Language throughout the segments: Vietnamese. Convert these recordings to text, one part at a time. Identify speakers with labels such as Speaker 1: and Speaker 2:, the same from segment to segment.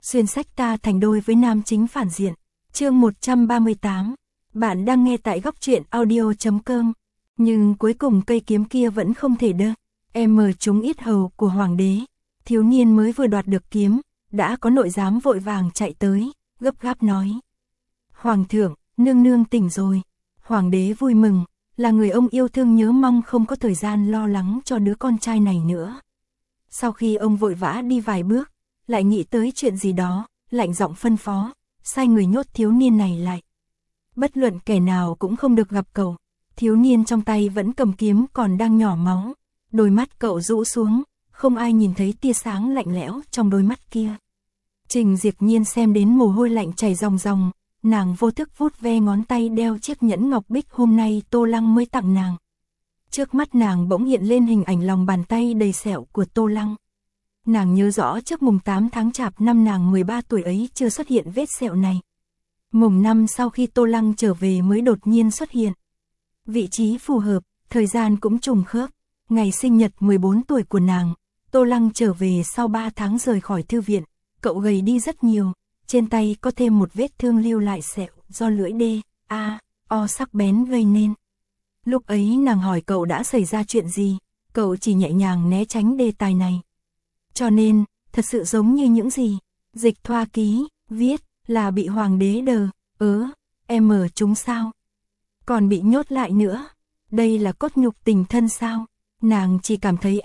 Speaker 1: xuyên sách ta thành đôi với nam chính phản diện. Chương 138. Bạn đang nghe tại góc truyện audio.com. Nhưng cuối cùng cây kiếm kia vẫn không thể đỡ. Em trúng yết hầu của hoàng đế. Thiếu niên mới vừa đoạt được kiếm, đã có nội giám vội vàng chạy tới, gấp gáp nói: Hoàng thượng, nương nương tỉnh rồi. Hoàng đế vui mừng, là người ông yêu thương nhớ mong không có thời gian lo lắng cho đứa con trai này nữa. Sau khi ông vội vã đi vài bước, lại nghĩ tới chuyện gì đó, lạnh giọng phân phó, sai người nhốt thiếu niên này lại. Bất luận kẻ nào cũng không được gặp cậu. Thiếu niên trong tay vẫn cầm kiếm còn đang nhỏ máu, đôi mắt cậu rũ xuống, không ai nhìn thấy tia sáng lạnh lẽo trong đôi mắt kia. Trình Diệp Nhiên xem đến mồ hôi lạnh chảy ròng ròng, nàng vô thức vuốt ve ngón tay đeo chiếc nhẫn ngọc bích hôm nay Tô Lăng mới tặng nàng. Trước mắt nàng bỗng hiện lên hình ảnh lòng bàn tay đầy sẹo của Tô Lăng. Nàng nhớ rõ trước mùng 8 tháng Chạp năm nàng 13 tuổi ấy chưa xuất hiện vết sẹo này. Mùng 5 sau khi Tô Lăng trở về mới đột nhiên xuất hiện. Vị trí phù hợp, thời gian cũng trùng khớp. Ngày sinh nhật 14 tuổi của nàng, Tô Lăng trở về sau 3 tháng rời khỏi thư viện. Cậu gầy đi rất nhiều, trên tay có thêm một vết thương lưu lại sẹo do lưỡi O sắc bén gây nên. Lúc ấy nàng hỏi cậu đã xảy ra chuyện gì, cậu chỉ nhẹ nhàng né tránh đề tài này. Cho nên, thật sự giống như những gì Dịch Thoa ký viết là bị hoàng đế chúng sao? Còn bị nhốt lại nữa. Đây là cốt nhục tình thân sao? Nàng chỉ cảm thấy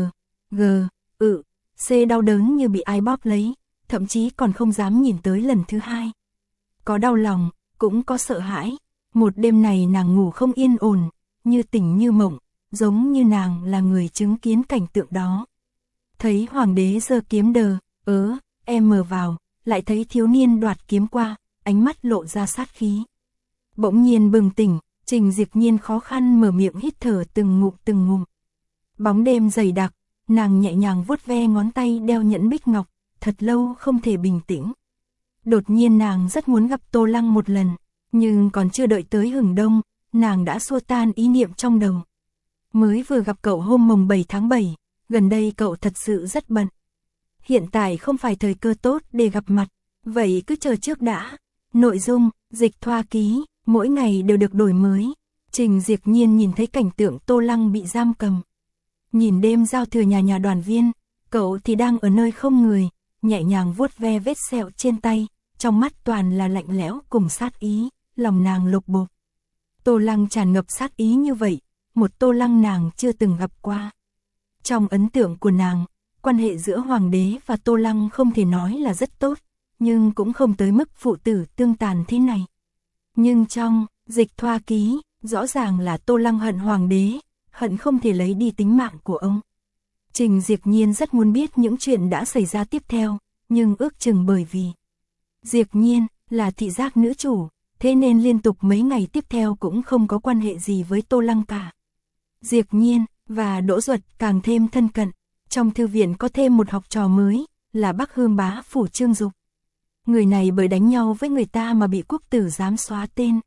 Speaker 1: C đau đớn như bị ai bóp lấy, thậm chí còn không dám nhìn tới lần thứ hai. Có đau lòng, cũng có sợ hãi. Một đêm này nàng ngủ không yên ổn, như tỉnh như mộng, giống như nàng là người chứng kiến cảnh tượng đó. Thấy hoàng đế giơ kiếm vào, lại thấy thiếu niên đoạt kiếm qua, ánh mắt lộ ra sát khí. Bỗng nhiên bừng tỉnh, Trình Diệp Nhiên khó khăn mở miệng hít thở từng ngụm. Bóng đêm dày đặc, nàng nhẹ nhàng vuốt ve ngón tay đeo nhẫn bích ngọc, thật lâu không thể bình tĩnh. Đột nhiên nàng rất muốn gặp Tô Lăng một lần, nhưng còn chưa đợi tới hừng đông, nàng đã xua tan ý niệm trong đầu. Mới vừa gặp cậu hôm mùng 7 tháng 7, gần đây cậu thật sự rất bận. Hiện tại không phải thời cơ tốt để gặp mặt, vậy cứ chờ trước đã. Nội dung, Dịch Thoa ký, mỗi ngày đều được đổi mới. Trình Diệp Nhiên nhìn thấy cảnh tượng Tô Lăng bị giam cầm. Nhìn đêm giao thừa nhà đoàn viên, cậu thì đang ở nơi không người, nhẹ nhàng vuốt ve vết sẹo trên tay, trong mắt toàn là lạnh lẽo cùng sát ý, lòng nàng lục bộp. Tô Lăng tràn ngập sát ý như vậy, một Tô Lăng nàng chưa từng gặp qua. Trong ấn tượng của nàng, quan hệ giữa hoàng đế và Tô Lăng không thể nói là rất tốt, nhưng cũng không tới mức phụ tử tương tàn thế này. Nhưng trong Dịch Thoa ký, rõ ràng là Tô Lăng hận hoàng đế, hận không thể lấy đi tính mạng của ông. Trình Diệp Nhiên rất muốn biết những chuyện đã xảy ra tiếp theo, nhưng ước chừng bởi vì Diệp Nhiên là thị giác nữ chủ, thế nên liên tục mấy ngày tiếp theo cũng không có quan hệ gì với Tô Lăng cả. Diệp Nhiên và Đỗ Duật càng thêm thân cận. Trong thư viện có thêm một học trò mới, là Bắc Hương bá phủ Trương Dục. Người này bởi đánh nhau với người ta mà bị quốc tử giám xóa tên.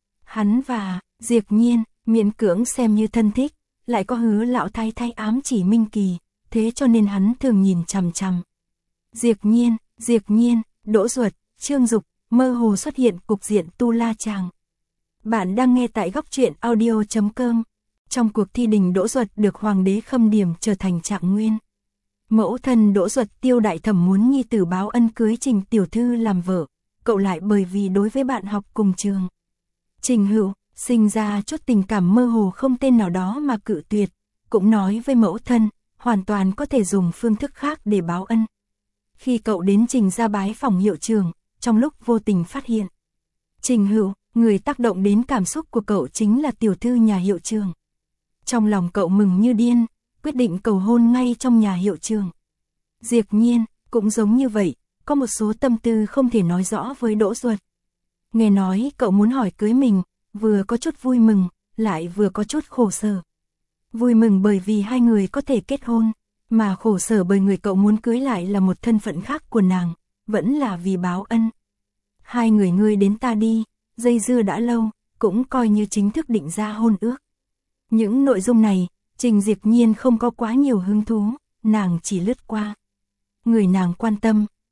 Speaker 1: Hắn và Diệp Nhiên miễn cưỡng xem như thân thích, lại có hứa lão thái thái ám chỉ Minh Kỳ, thế cho nên hắn thường nhìn chằm chằm. Diệp Nhiên, Đỗ Duật, Trương Dục, mơ hồ xuất hiện cục diện tu la chàng. Bạn đang nghe tại góc truyện audio.com. Trong cuộc thi đình Đỗ Duật được hoàng đế khâm điểm trở thành trạng nguyên. Mẫu thân Đỗ Duật Tiêu đại thẩm muốn nhi tử báo ân cưới Trình tiểu thư làm vợ, cậu lại bởi vì đối với bạn học cùng trường Trình Hữu sinh ra chút tình cảm mơ hồ không tên nào đó mà cự tuyệt, cũng nói với mẫu thân, hoàn toàn có thể dùng phương thức khác để báo ân. Khi cậu đến Trình gia bái phòng hiệu trưởng, trong lúc vô tình phát hiện Trình Hữu, người tác động đến cảm xúc của cậu chính là tiểu thư nhà hiệu trưởng. Trong lòng cậu mừng như điên, quyết định cầu hôn ngay trong nhà hiệu trưởng. Diệp Nhiên cũng giống như vậy, có một số tâm tư không thể nói rõ với Đỗ Duật. Nghe nói cậu muốn hỏi cưới mình, vừa có chút vui mừng, lại vừa có chút khổ sở. Vui mừng bởi vì hai người có thể kết hôn, mà khổ sở bởi người cậu muốn cưới lại là một thân phận khác của nàng, vẫn là vì báo ân. Hai người ngươi đến ta đi, dây dưa đã lâu, cũng coi như chính thức định ra hôn ước. Những nội dung này, Trình Diệp Nhiên không có quá nhiều hứng thú, nàng chỉ lướt qua. Người nàng quan tâm,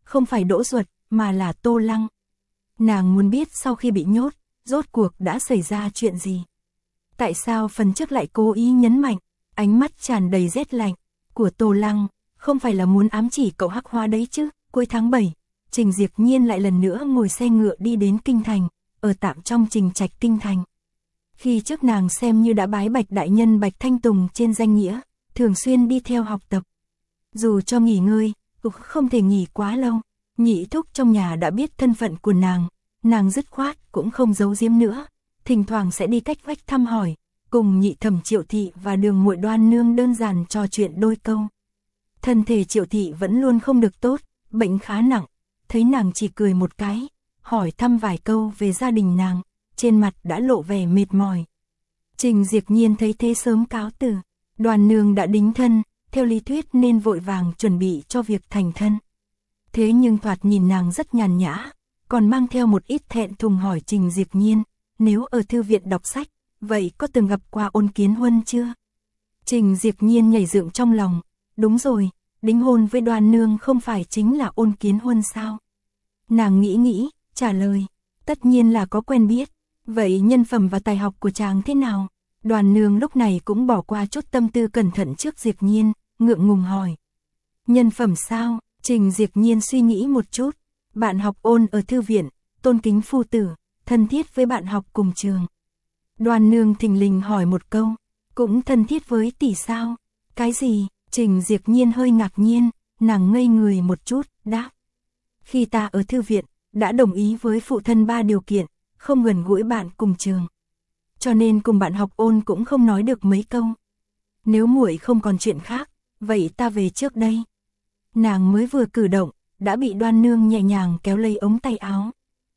Speaker 1: không phải Đỗ Duật, mà là Tô Lăng. Nàng muốn biết sau khi bị nhốt, rốt cuộc đã xảy ra chuyện gì. Tại sao phần trước lại cố ý nhấn mạnh, ánh mắt tràn đầy rét lạnh của Tô Lăng, không phải là muốn ám chỉ cậu Hắc Hoa đấy chứ. Cuối tháng 7, Trình Diệp Nhiên lại lần nữa ngồi xe ngựa đi đến Kinh Thành, ở tạm trong Trình Trạch Kinh Thành. Khi trước nàng xem như đã bái Bạch đại nhân Bạch Thanh Tùng trên danh nghĩa, thường xuyên đi theo học tập. Dù cho nghỉ ngơi, cũng không thể nghỉ quá lâu. Nhị thúc trong nhà đã biết thân phận của nàng dứt khoát cũng không giấu giếm nữa, thỉnh thoảng sẽ đi cách vách thăm hỏi, cùng nhị thẩm Triệu thị và Đường muội Đoan nương đơn giản trò chuyện đôi câu. Thân thể Triệu thị vẫn luôn không được tốt, bệnh khá nặng, thấy nàng chỉ cười một cái, hỏi thăm vài câu về gia đình nàng, trên mặt đã lộ vẻ mệt mỏi. Trình Diệp Nhiên thấy thế sớm cáo từ, Đoan nương đã đính thân, theo lý thuyết nên vội vàng chuẩn bị cho việc thành thân. Thế nhưng thoạt nhìn nàng rất nhàn nhã, còn mang theo một ít thẹn thùng hỏi Trình Diệp Nhiên, nếu ở thư viện đọc sách, vậy có từng gặp qua Ôn Kiến Huân chưa? Trình Diệp Nhiên nhảy dựng trong lòng, đúng rồi, đính hôn với Đoan nương không phải chính là Ôn Kiến Huân sao? Nàng nghĩ, trả lời, tất nhiên là có quen biết, vậy nhân phẩm và tài học của chàng thế nào? Đoan nương lúc này cũng bỏ qua chút tâm tư cẩn thận trước Diệp Nhiên, ngượng ngùng hỏi. Nhân phẩm sao? Trình Diệp Nhiên suy nghĩ một chút, bạn học Ôn ở thư viện, tôn kính phu tử, thân thiết với bạn học cùng trường. Đoan nương thình lình hỏi một câu, cũng thân thiết với tỷ sao? Cái gì? Trình Diệp Nhiên hơi ngạc nhiên, nàng ngây người một chút, đáp. Khi ta ở thư viện, đã đồng ý với phụ thân 3 điều kiện, không gần gũi bạn cùng trường. Cho nên cùng bạn học Ôn cũng không nói được mấy câu. Nếu muội không còn chuyện khác, vậy ta về trước đây. Nàng mới vừa cử động, đã bị Đoan nương nhẹ nhàng kéo lấy ống tay áo.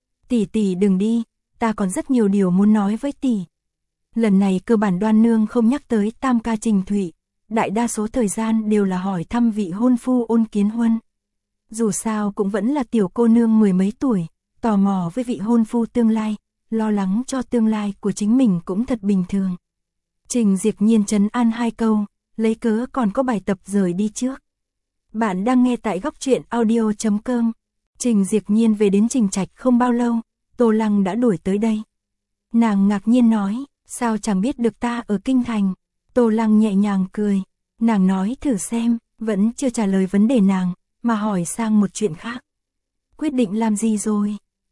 Speaker 1: Tỷ đừng đi, ta còn rất nhiều điều muốn nói với tỷ. Lần này cơ bản Đoan nương không nhắc tới tam ca Trình Thụy, đại đa số thời gian đều là hỏi thăm vị hôn phu Ôn Kiến Huân. Dù sao cũng vẫn là tiểu cô nương 10 mấy tuổi, tò mò với vị hôn phu tương lai, lo lắng cho tương lai của chính mình cũng thật bình thường. Trình Diệp Nhiên trấn an 2 câu, lấy cớ còn có bài tập rời đi trước. Bạn đang nghe tại góc truyện audio.com. Trình Diệp Nhiên về đến Trình Trạch không bao lâu, Tô Lăng đã đuổi tới đây. Nàng ngạc nhiên nói, sao chẳng biết được ta ở Kinh Thành? Tô Lăng nhẹ nhàng cười, nàng nói thử xem, vẫn chưa trả lời vấn đề nàng, mà hỏi sang một chuyện khác. Quyết định làm gì rồi?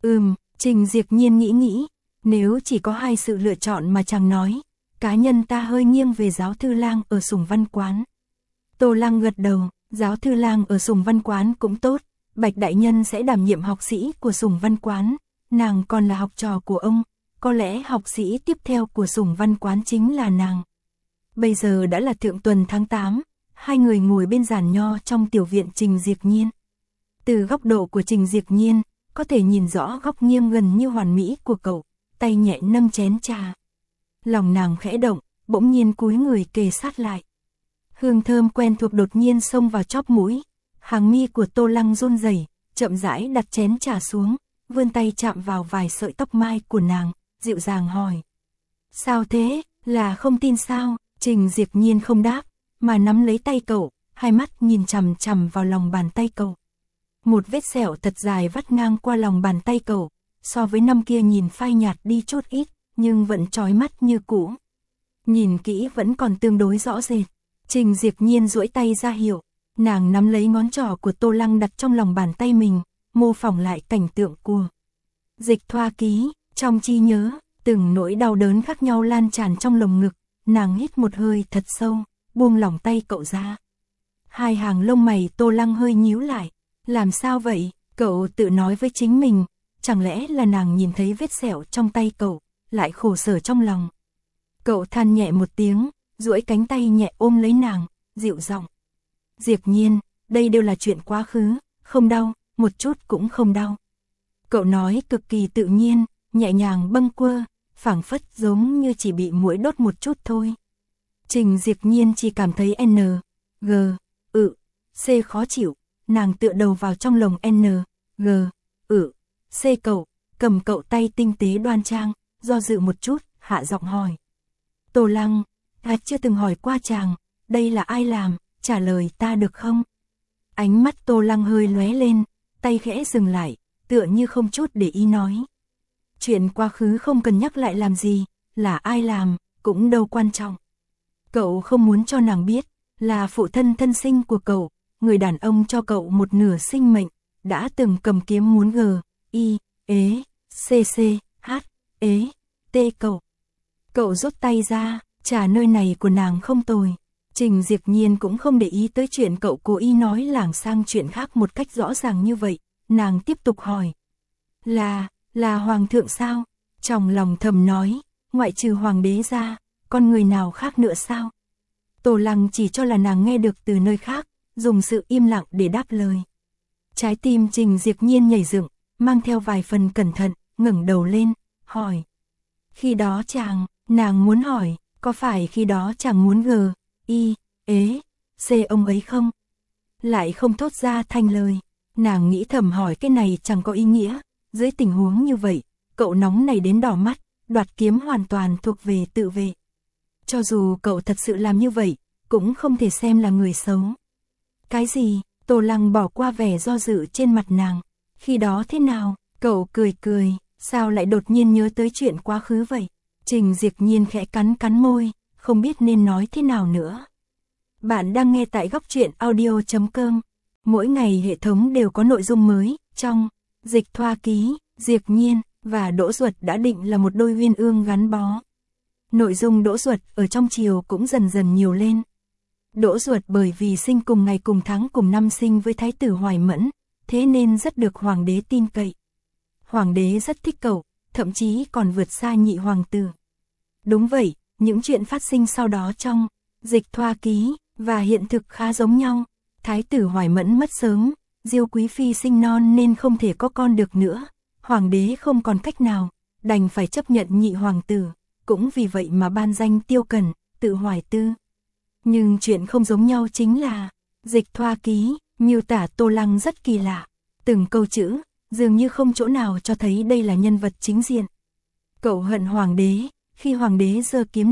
Speaker 1: Trình Diệp Nhiên nghĩ, nếu chỉ có 2 sự lựa chọn mà chàng nói, cá nhân ta hơi nghiêng về giáo thư lang ở Sùng Văn Quán. Tô Lăng gật đầu, giáo thư lang ở Sùng Văn Quán cũng tốt, Bạch đại nhân sẽ đảm nhiệm học sĩ của Sùng Văn Quán, nàng còn là học trò của ông, có lẽ học sĩ tiếp theo của Sùng Văn Quán chính là nàng. Bây giờ đã là thượng tuần tháng 8, 2 người ngồi bên giàn nho trong tiểu viện Trình Diệp Nhiên. Từ góc độ của Trình Diệp Nhiên, có thể nhìn rõ góc nghiêng gần như hoàn mỹ của cậu, tay nhẹ nâng chén trà. Lòng nàng khẽ động, bỗng nhiên cúi người kề sát lại. Hương thơm quen thuộc đột nhiên xông vào chóp mũi, hàng mi của Tô Lăng run rẩy, chậm rãi đặt chén trà xuống, vươn tay chạm vào vài sợi tóc mai của nàng, dịu dàng hỏi. Sao thế, là không tin sao? Trình Diệp Nhiên không đáp, mà nắm lấy tay cậu, hai mắt nhìn chằm chằm vào lòng bàn tay cậu. Một vết sẹo thật dài vắt ngang qua lòng bàn tay cậu, so với năm kia nhìn phai nhạt đi chút ít, nhưng vẫn chói mắt như cũ. Nhìn kỹ vẫn còn tương đối rõ rệt. Trình Diệp Nhiên duỗi tay ra hiệu, nàng nắm lấy ngón trỏ của Tô Lăng đặt trong lòng bàn tay mình, mô phỏng lại cảnh tượng của Dịch Thoa Ký. Trong trí nhớ, từng nỗi đau đớn khác nhau lan tràn trong lồng ngực, nàng hít một hơi thật sâu, buông lỏng tay cậu ra. 2 hàng lông mày Tô Lăng hơi nhíu lại. Làm sao vậy? Cậu tự nói với chính mình, chẳng lẽ là nàng nhìn thấy vết sẹo trong tay cậu, lại khổ sở trong lòng. Cậu than nhẹ một tiếng, duỗi cánh tay nhẹ ôm lấy nàng, dịu giọng. Diệp Nhiên, đây đều là chuyện quá khứ, không đau, một chút cũng không đau. Cậu nói cực kỳ tự nhiên, nhẹ nhàng bâng quơ, phảng phất giống như chỉ bị muỗi đốt một chút thôi. Trình Diệp Nhiên chỉ cảm thấy N, G, C khó chịu, nàng tựa đầu vào trong lồng N, G, C cậu, cầm cậu tay tinh tế đoan trang, do dự một chút, hạ giọng hỏi. Tô Lăng, ta chưa từng hỏi qua chàng, đây là ai làm, trả lời ta được không? Ánh mắt Tô Lăng hơi lóe lên, tay khẽ dừng lại, tựa như không chút để ý nói. Chuyện quá khứ không cần nhắc lại làm gì, là ai làm, cũng đâu quan trọng. Cậu không muốn cho nàng biết, là phụ thân thân sinh của cậu, người đàn ông cho cậu một nửa sinh mệnh, đã từng cầm kiếm muốn cậu. Cậu rút tay ra, trả nơi này của nàng không tồi. Trình Diệp Nhiên cũng không để ý tới chuyện cậu cố ý nói lảng sang chuyện khác một cách rõ ràng như vậy, nàng tiếp tục hỏi. Là hoàng thượng sao? Trong lòng thầm nói, ngoại trừ hoàng đế ra, còn người nào khác nữa sao? Tô Lăng chỉ cho là nàng nghe được từ nơi khác, dùng sự im lặng để đáp lời. Trái tim Trình Diệp Nhiên nhảy dựng, mang theo vài phần cẩn thận, ngẩng đầu lên, hỏi. Khi đó nàng muốn hỏi, có phải khi đó chàng muốn ông ấy không? Lại không thốt ra thành lời, nàng nghĩ thầm hỏi cái này chẳng có ý nghĩa, dưới tình huống như vậy, cậu nóng này đến đỏ mắt, đoạt kiếm hoàn toàn thuộc về tự vệ. Cho dù cậu thật sự làm như vậy, cũng không thể xem là người xấu. Cái gì? Tô Lăng bỏ qua vẻ do dự trên mặt nàng. Khi đó thế nào? Cậu cười, sao lại đột nhiên nhớ tới chuyện quá khứ vậy? Trình Diệp Nhiên khẽ cắn môi, không biết nên nói thế nào nữa. Bạn đang nghe tại Góc Truyện Audio.com. Mỗi ngày hệ thống đều có nội dung mới, trong Dịch Thoa Ký, Diệp Nhiên và Đỗ Duật đã định là một đôi uyên ương gắn bó. Nội dung Đỗ Duật ở trong triều cũng dần dần nhiều lên. Đỗ Duật bởi vì sinh cùng ngày cùng tháng cùng năm sinh với thái tử Hoài Mẫn, thế nên rất được hoàng đế tin cậy. Hoàng đế rất thích cậu, thậm chí còn vượt xa nhị hoàng tử. Đúng vậy, những chuyện phát sinh sau đó trong Dịch Thoa Ký và hiện thực khá giống nhau. Thái tử Hoài Mẫn mất sớm, Diêu Quý Phi sinh non nên không thể có con được nữa. Hoàng đế không còn cách nào, đành phải chấp nhận nhị hoàng tử, cũng vì vậy mà ban danh Tiêu Cẩn, tự Hoài Tư. Nhưng chuyện không giống nhau chính là, Dịch Thoa Ký, miêu tả Tô Lăng rất kỳ lạ. Từng câu chữ, dường như không chỗ nào cho thấy đây là nhân vật chính diện. Cậu hận hoàng đế, khi hoàng đế giơ kiếm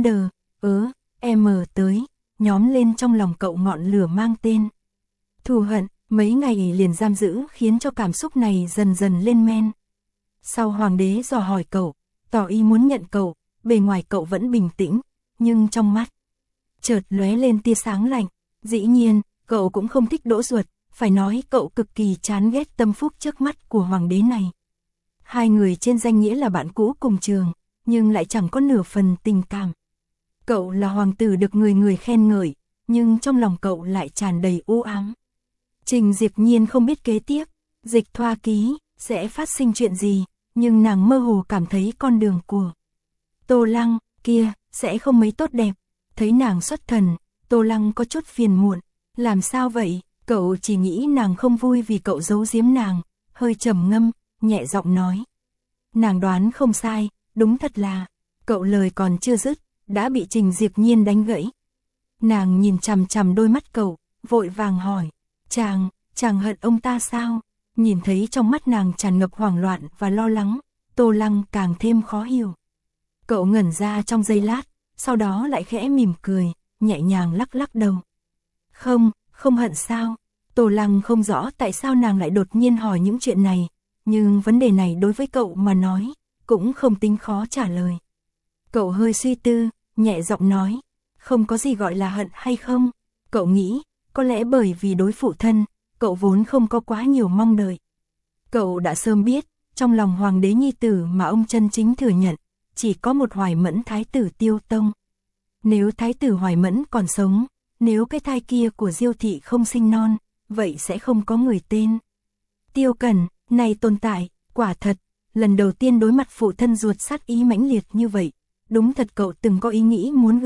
Speaker 1: tới, nhóm lên trong lòng cậu ngọn lửa mang tên thù hận, mấy ngày liền giam giữ khiến cho cảm xúc này dần dần lên men. Sau hoàng đế dò hỏi cậu, tỏ ý muốn nhận cậu, bề ngoài cậu vẫn bình tĩnh, nhưng trong mắt chợt lóe lên tia sáng lạnh. Dĩ nhiên, cậu cũng không thích Đỗ Duật, phải nói cậu cực kỳ chán ghét tâm phúc trước mắt của hoàng đế này. Hai người trên danh nghĩa là bạn cũ cùng trường, nhưng lại chẳng có nửa phần tình cảm. Cậu là hoàng tử được người người khen ngợi, nhưng trong lòng cậu lại tràn đầy u ám. Trình Diệp Nhiên không biết kế tiếp, Dịch Thoa Ký sẽ phát sinh chuyện gì, nhưng nàng mơ hồ cảm thấy con đường của Tô Lăng kia sẽ không mấy tốt đẹp. Thấy nàng xuất thần, Tô Lăng có chút phiền muộn. Làm sao vậy? Cậu chỉ nghĩ nàng không vui vì cậu giấu giếm nàng, hơi trầm ngâm, nhẹ giọng nói. Nàng đoán không sai, đúng thật là. Cậu lời còn chưa dứt, đã bị Trình Diệp Nhiên đánh gãy. Nàng nhìn chằm chằm đôi mắt cậu, vội vàng hỏi. Chàng hận ông ta sao? Nhìn thấy trong mắt nàng tràn ngập hoảng loạn và lo lắng, Tô Lăng càng thêm khó hiểu. Cậu ngẩn ra trong giây lát, sau đó lại khẽ mỉm cười, nhẹ nhàng lắc đầu. Không hận sao? Tô Lăng không rõ tại sao nàng lại đột nhiên hỏi những chuyện này, nhưng vấn đề này đối với cậu mà nói, cũng không tính khó trả lời. Cậu hơi suy tư, nhẹ giọng nói, không có gì gọi là hận hay không. Cậu nghĩ, có lẽ bởi vì đối phụ thân, cậu vốn không có quá nhiều mong đợi. Cậu đã sớm biết, trong lòng hoàng đế nhi tử mà ông chân chính thừa nhận, chỉ có một Hoài Mẫn thái tử Tiêu Tông. Nếu thái tử Hoài Mẫn còn sống, nếu cái thai kia của Diêu thị không sinh non, vậy sẽ không có người tên Tiêu Cẩn này tồn tại. Quả thật, lần đầu tiên đối mặt phụ thân ruột sát ý mãnh liệt như vậy, đúng thật cậu từng có ý nghĩ muốn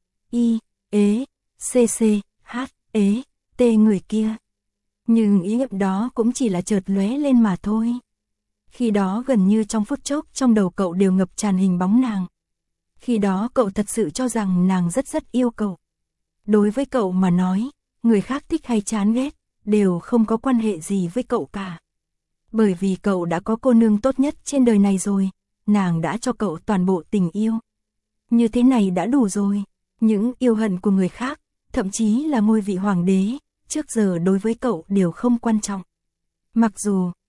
Speaker 1: người kia. Nhưng ý niệm đó cũng chỉ là chợt lóe lên mà thôi. Khi đó gần như trong phút chốc trong đầu cậu đều ngập tràn hình bóng nàng. Khi đó cậu thật sự cho rằng nàng rất yêu cậu. Đối với cậu mà nói, người khác thích hay chán ghét, đều không có quan hệ gì với cậu cả. Bởi vì cậu đã có cô nương tốt nhất trên đời này rồi, nàng đã cho cậu toàn bộ tình yêu. Như thế này đã đủ rồi, những yêu hận của người khác, thậm chí là ngôi vị hoàng đế, trước giờ đối với cậu đều không quan trọng. Mặc dù,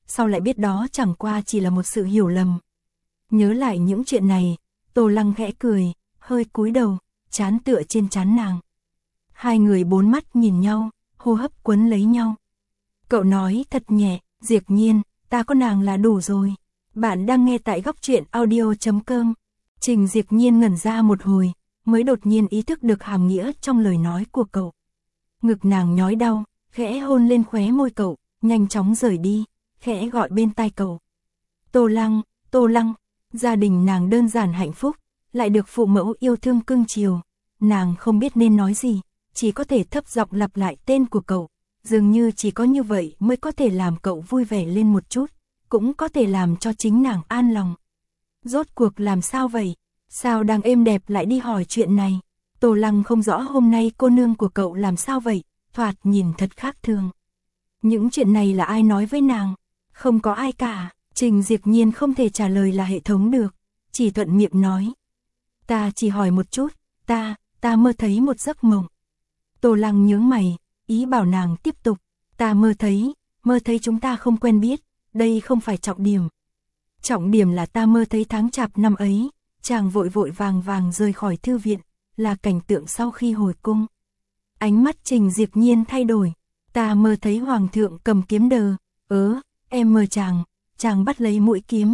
Speaker 1: sau lại biết đó chẳng qua chỉ là một sự hiểu lầm. Nhớ lại những chuyện này, Tô Lăng khẽ cười, hơi cúi đầu, trán tựa trên trán nàng. Hai người bốn mắt nhìn nhau, hô hấp quấn lấy nhau. Cậu nói thật nhẹ, Diệp Nhiên, ta có nàng là đủ rồi. Bạn đang nghe tại Góc Truyện Audio.com. Trình Diệp Nhiên ngẩn ra một hồi, mới đột nhiên ý thức được hàm nghĩa trong lời nói của cậu. Ngực nàng nhói đau, khẽ hôn lên khóe môi cậu, nhanh chóng rời đi, khẽ gọi bên tai cậu. Tô Lăng, Tô Lăng, gia đình nàng đơn giản hạnh phúc, lại được phụ mẫu yêu thương cưng chiều. Nàng không biết nên nói gì, chỉ có thể thấp giọng lặp lại tên của cậu. Dường như chỉ có như vậy mới có thể làm cậu vui vẻ lên một chút, cũng có thể làm cho chính nàng an lòng. Rốt cuộc làm sao vậy? Sao đang êm đẹp lại đi hỏi chuyện này? Tô Lăng không rõ hôm nay cô nương của cậu làm sao vậy, thoạt nhìn thật khác thường. Những chuyện này là ai nói với nàng? Không có ai cả. Trình Diệp Nhiên không thể trả lời là hệ thống được, chỉ thuận miệng nói. Ta chỉ hỏi một chút, ta mơ thấy một giấc mộng. Tô Lăng nhướng mày, ý bảo nàng tiếp tục. Ta mơ thấy chúng ta không quen biết, đây không phải trọng điểm. Trọng điểm là ta mơ thấy tháng chạp năm ấy, chàng vội vội vàng vàng rời khỏi thư viện, là cảnh tượng sau khi hồi cung. Ánh mắt Trình Diệp Nhiên thay đổi, ta mơ thấy hoàng thượng cầm kiếm đờ, em mơ chàng bắt lấy mũi kiếm,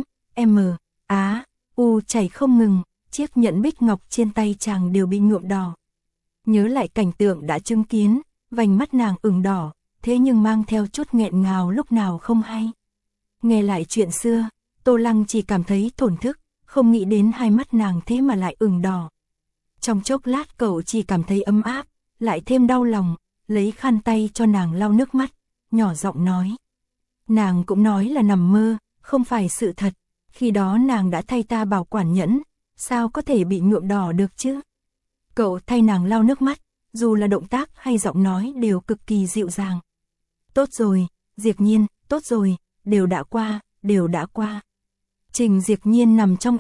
Speaker 1: chảy không ngừng, chiếc nhẫn bích ngọc trên tay chàng đều bị nhuộm đỏ. Nhớ lại cảnh tượng đã chứng kiến, vành mắt nàng ửng đỏ, thế nhưng mang theo chút nghẹn ngào lúc nào không hay. Nghe lại chuyện xưa, Tô Lăng chỉ cảm thấy thổn thức, không nghĩ đến hai mắt nàng thế mà lại ửng đỏ. Trong chốc lát cậu chỉ cảm thấy ấm áp, lại thêm đau lòng, lấy khăn tay cho nàng lau nước mắt, nhỏ giọng nói. Nàng cũng nói là nằm mơ, không phải sự thật, khi đó nàng đã thay ta bảo quản nhẫn, sao có thể bị nhuộm đỏ được chứ? Cậu thay nàng lau nước mắt, dù là động tác hay giọng nói đều cực kỳ dịu dàng. Tốt rồi, Diệp Nhiên, tốt rồi, đều đã qua. Trình Diệp Nhiên nằm trong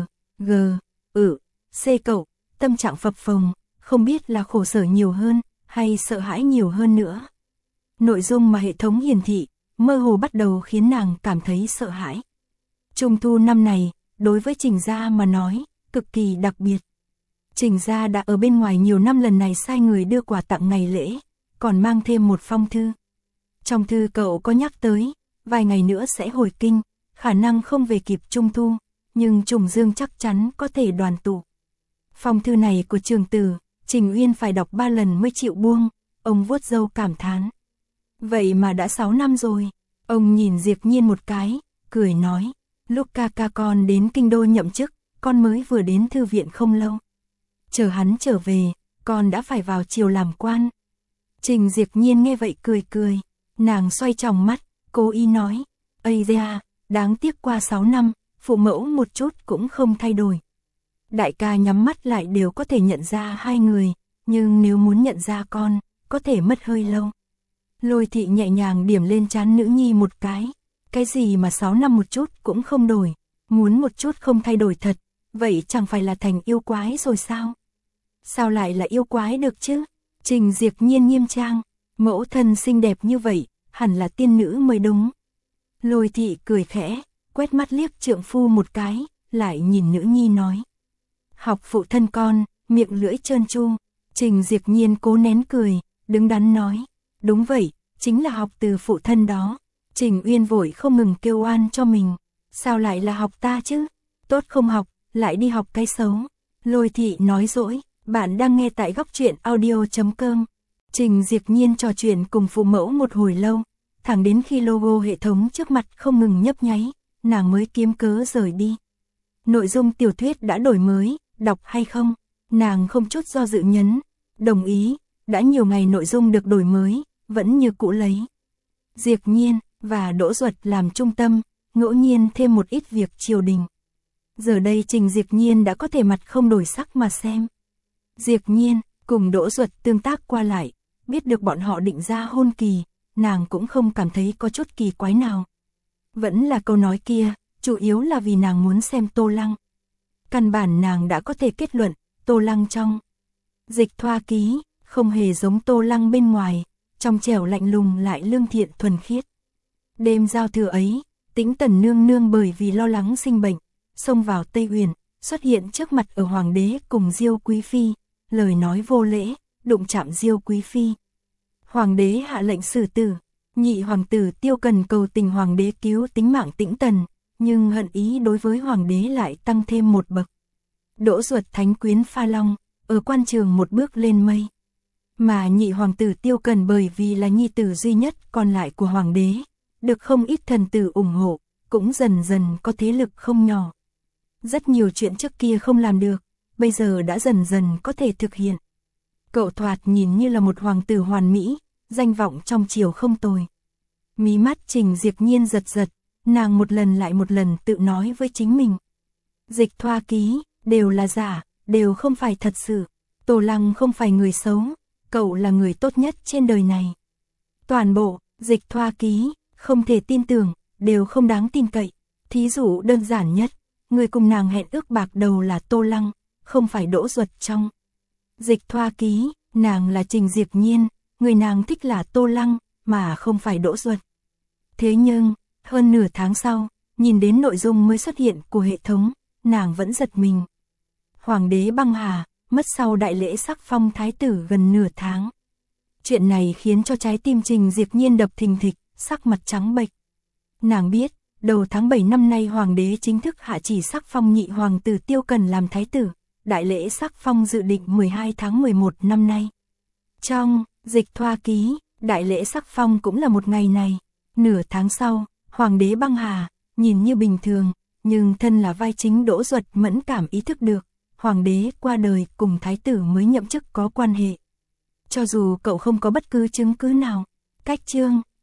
Speaker 1: C cậu, tâm trạng phập phồng, không biết là khổ sở nhiều hơn, hay sợ hãi nhiều hơn nữa. Nội dung mà hệ thống hiển thị, mơ hồ bắt đầu khiến nàng cảm thấy sợ hãi. Trung thu năm này, đối với Trình gia mà nói, cực kỳ đặc biệt. Trình gia đã ở bên ngoài nhiều năm, lần này sai người đưa quà tặng ngày lễ, còn mang thêm một phong thư. Trong thư cậu có nhắc tới, vài ngày nữa sẽ hồi kinh, khả năng không về kịp Trung thu, nhưng Trùng Dương chắc chắn có thể đoàn tụ. Phong thư này của trường tử, Trình Uyên phải đọc 3 lần mới chịu buông, ông vuốt râu cảm thán. Vậy mà đã 6 năm rồi, ông nhìn Diệp Nhiên một cái, cười nói, lúc ca con đến kinh đô nhậm chức, con mới vừa đến thư viện không lâu. Chờ hắn trở về, con đã phải vào triều làm quan. Trình Diệp Nhiên nghe vậy cười, nàng xoay tròng mắt, cố ý nói, ây da, đáng tiếc qua 6 năm, phụ mẫu một chút cũng không thay đổi. Đại ca nhắm mắt lại đều có thể nhận ra hai người, nhưng nếu muốn nhận ra con, có thể mất hơi lâu. Lôi thị nhẹ nhàng điểm lên trán nữ nhi một cái gì mà 6 năm một chút cũng không đổi, muốn một chút không thay đổi thật, vậy chẳng phải là thành yêu quái rồi sao? Sao lại là yêu quái được chứ? Trình Diệp Nhiên nghiêm trang, mẫu thân xinh đẹp như vậy, hẳn là tiên nữ mới đúng. Lôi thị cười khẽ, quét mắt liếc trượng phu một cái, lại nhìn nữ nhi nói. Học phụ thân con, miệng lưỡi trơn tru. Trình Diệp Nhiên cố nén cười, đứng đắn nói. Đúng vậy, chính là học từ phụ thân đó. Trình Uyên vội không ngừng kêu oan cho mình. Sao lại là học ta chứ? Tốt không học, lại đi học cái xấu. Lôi thị nói dỗi, bạn đang nghe tại Góc Truyện Audio.com. Trình Diệp Nhiên trò chuyện cùng phụ mẫu một hồi lâu, thẳng đến khi logo hệ thống trước mặt không ngừng nhấp nháy, nàng mới kiếm cớ rời đi. Nội dung tiểu thuyết đã đổi mới, đọc hay không? Nàng không chút do dự nhấn, đồng ý, đã nhiều ngày nội dung được đổi mới, vẫn như cũ lấy Diệp Nhiên và Đỗ Duật làm trung tâm, ngẫu nhiên thêm một ít việc triều đình. Giờ đây Trình Diệp Nhiên đã có thể mặt không đổi sắc mà xem. Diệp Nhiên cùng Đỗ Duật tương tác qua lại, biết được bọn họ định ra hôn kỳ, nàng cũng không cảm thấy có chút kỳ quái nào. Vẫn là câu nói kia, chủ yếu là vì nàng muốn xem Tô Lăng. Căn bản nàng đã có thể kết luận, Tô Lăng trong Dịch Thoa Ký, không hề giống Tô Lăng bên ngoài, trong trẻo lạnh lùng lại lương thiện thuần khiết. Đêm giao thừa ấy, Tĩnh Tần nương nương bởi vì lo lắng sinh bệnh, xông vào Tây Uyển, xuất hiện trước mặt ở hoàng đế cùng Diêu quý phi, lời nói vô lễ, đụng chạm Diêu quý phi. Hoàng đế hạ lệnh xử tử, nhị hoàng tử Tiêu Cần cầu tình hoàng đế cứu tính mạng Tĩnh Tần, nhưng hận ý đối với hoàng đế lại tăng thêm một bậc. Đỗ Duật thánh quyến Pha Long, ở quan trường một bước lên mây. Mà nhị hoàng tử Tiêu Cần bởi vì là nhi tử duy nhất còn lại của hoàng đế, được không ít thần tử ủng hộ, cũng dần dần có thế lực không nhỏ. Rất nhiều chuyện trước kia không làm được, bây giờ đã dần dần có thể thực hiện. Cậu thoạt nhìn như là một hoàng tử hoàn mỹ, danh vọng trong triều không tồi. Mí mắt Trình Diệp Nhiên giật giật, nàng một lần lại một lần tự nói với chính mình. Dịch Thoa ký, đều là giả, đều không phải thật sự. Tổ Lăng không phải người xấu, cậu là người tốt nhất trên đời này. Toàn bộ, Dịch Thoa ký, không thể tin tưởng, đều không đáng tin cậy. Thí dụ đơn giản nhất, người cùng nàng hẹn ước bạc đầu là Tô Lăng, không phải Đỗ Duật trong. Dịch Thoa ký, nàng là Trình Diệp Nhiên, người nàng thích là Tô Lăng, mà không phải Đỗ Duật. Thế nhưng, hơn nửa tháng sau, nhìn đến nội dung mới xuất hiện của hệ thống, nàng vẫn giật mình. Hoàng đế băng hà, mất sau đại lễ sắc phong thái tử gần nửa tháng. Chuyện này khiến cho trái tim Trình Diệp Nhiên đập thình thịch, sắc mặt trắng bệch. Nàng biết, đầu tháng 7 năm nay hoàng đế chính thức hạ chỉ sắc phong nhị hoàng tử Tiêu Cần làm thái tử, đại lễ sắc phong dự định 12 tháng 11 năm nay. Trong Dịch Thoa ký, đại lễ sắc phong cũng là một ngày này. Nửa tháng sau, hoàng đế băng hà, nhìn như bình thường, nhưng thân là vai chính Đỗ Duật mẫn cảm ý thức được, hoàng đế qua đời cùng thái tử mới nhậm chức có quan hệ. Cho dù cậu không có bất cứ chứng cứ nào, cách chương